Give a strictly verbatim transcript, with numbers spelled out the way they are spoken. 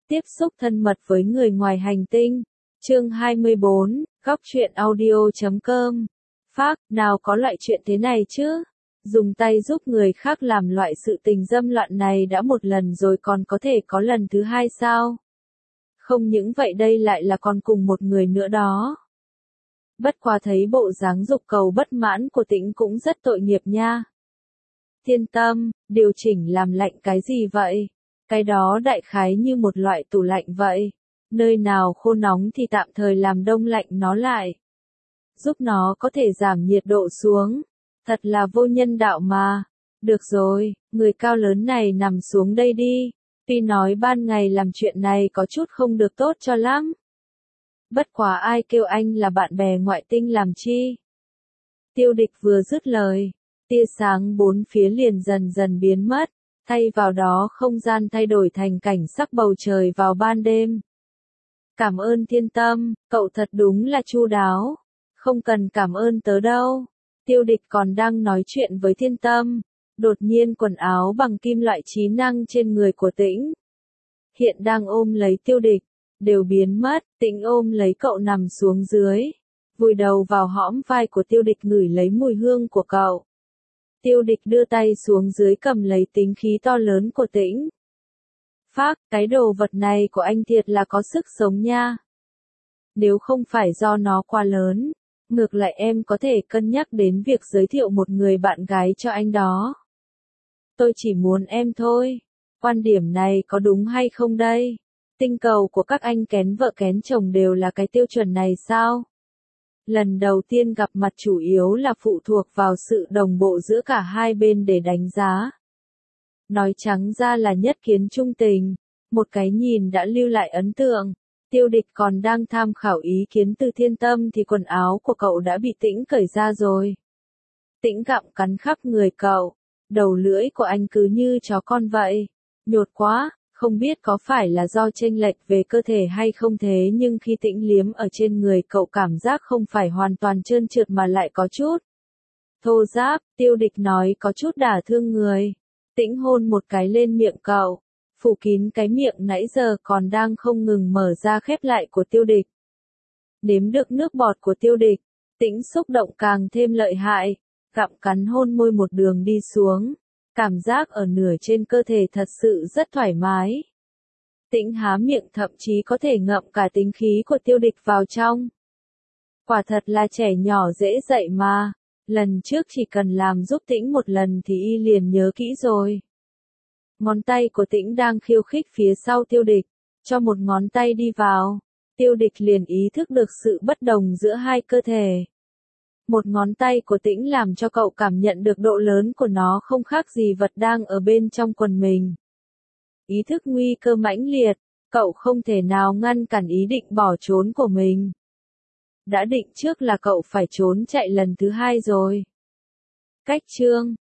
Tiếp xúc thân mật với người ngoài hành tinh. Chương hai mươi bốn, góc truyện audio chấm com. Phác, nào có loại chuyện thế này chứ? Dùng tay giúp người khác làm loại sự tình dâm loạn này đã một lần rồi còn có thể có lần thứ hai sao? Không những vậy đây lại là còn cùng một người nữa đó. Bất quá thấy bộ dáng dục cầu bất mãn của Tĩnh cũng rất tội nghiệp nha. Thiên tâm, điều chỉnh làm lạnh cái gì vậy? Cái đó đại khái như một loại tủ lạnh vậy. Nơi nào khô nóng thì tạm thời làm đông lạnh nó lại. Giúp nó có thể giảm nhiệt độ xuống. Thật là vô nhân đạo mà. Được rồi, người cao lớn này nằm xuống đây đi. Tuy nói ban ngày làm chuyện này có chút không được tốt cho lắm. Bất quá ai kêu anh là bạn bè ngoại tinh làm chi. Tiêu Địch vừa dứt lời, tia sáng bốn phía liền dần dần biến mất, thay vào đó không gian thay đổi thành cảnh sắc bầu trời vào ban đêm. Cảm ơn Thiên Tâm, cậu thật đúng là chu đáo. Không cần cảm ơn tớ đâu. Tiêu Địch còn đang nói chuyện với Thiên Tâm. Đột nhiên quần áo bằng kim loại trí năng trên người của Tĩnh, hiện đang ôm lấy Tiêu Địch, đều biến mất. Tĩnh ôm lấy cậu nằm xuống dưới, vùi đầu vào hõm vai của Tiêu Địch ngửi lấy mùi hương của cậu. Tiêu Địch đưa tay xuống dưới cầm lấy tính khí to lớn của Tĩnh. Phác, cái đồ vật này của anh thiệt là có sức sống nha. Nếu không phải do nó quá lớn, ngược lại em có thể cân nhắc đến việc giới thiệu một người bạn gái cho anh đó. Tôi chỉ muốn em thôi. Quan điểm này có đúng hay không đây? Tinh cầu của các anh kén vợ kén chồng đều là cái tiêu chuẩn này sao? Lần đầu tiên gặp mặt chủ yếu là phụ thuộc vào sự đồng bộ giữa cả hai bên để đánh giá. Nói trắng ra là nhất kiến trung tình, một cái nhìn đã lưu lại ấn tượng. Tiêu Địch còn đang tham khảo ý kiến từ Thiên Tâm thì quần áo của cậu đã bị Tĩnh cởi ra rồi. Tĩnh gặm cắn khắp người cậu, đầu lưỡi của anh cứ như chó con vậy. Nhột quá, không biết có phải là do chênh lệch về cơ thể hay không thế nhưng khi Tĩnh liếm ở trên người cậu cảm giác không phải hoàn toàn trơn trượt mà lại có chút thô ráp. Tiêu Địch nói có chút đả thương người. Tĩnh hôn một cái lên miệng cậu, phủ kín cái miệng nãy giờ còn đang không ngừng mở ra khép lại của Tiêu Địch. Nếm được nước bọt của Tiêu Địch, Tĩnh xúc động càng thêm lợi hại, gặm cắn hôn môi một đường đi xuống, cảm giác ở nửa trên cơ thể thật sự rất thoải mái. Tĩnh há miệng thậm chí có thể ngậm cả tính khí của Tiêu Địch vào trong. Quả thật là trẻ nhỏ dễ dạy mà, lần trước chỉ cần làm giúp Tĩnh một lần thì y liền nhớ kỹ rồi. Ngón tay của Tĩnh đang khiêu khích phía sau Tiêu Địch, cho một ngón tay đi vào, Tiêu Địch liền ý thức được sự bất đồng giữa hai cơ thể. Một ngón tay của Tĩnh làm cho cậu cảm nhận được độ lớn của nó không khác gì vật đang ở bên trong quần mình. Ý thức nguy cơ mãnh liệt, cậu không thể nào ngăn cản ý định bỏ trốn của mình. Đã định trước là cậu phải trốn chạy lần thứ hai rồi. Cách chương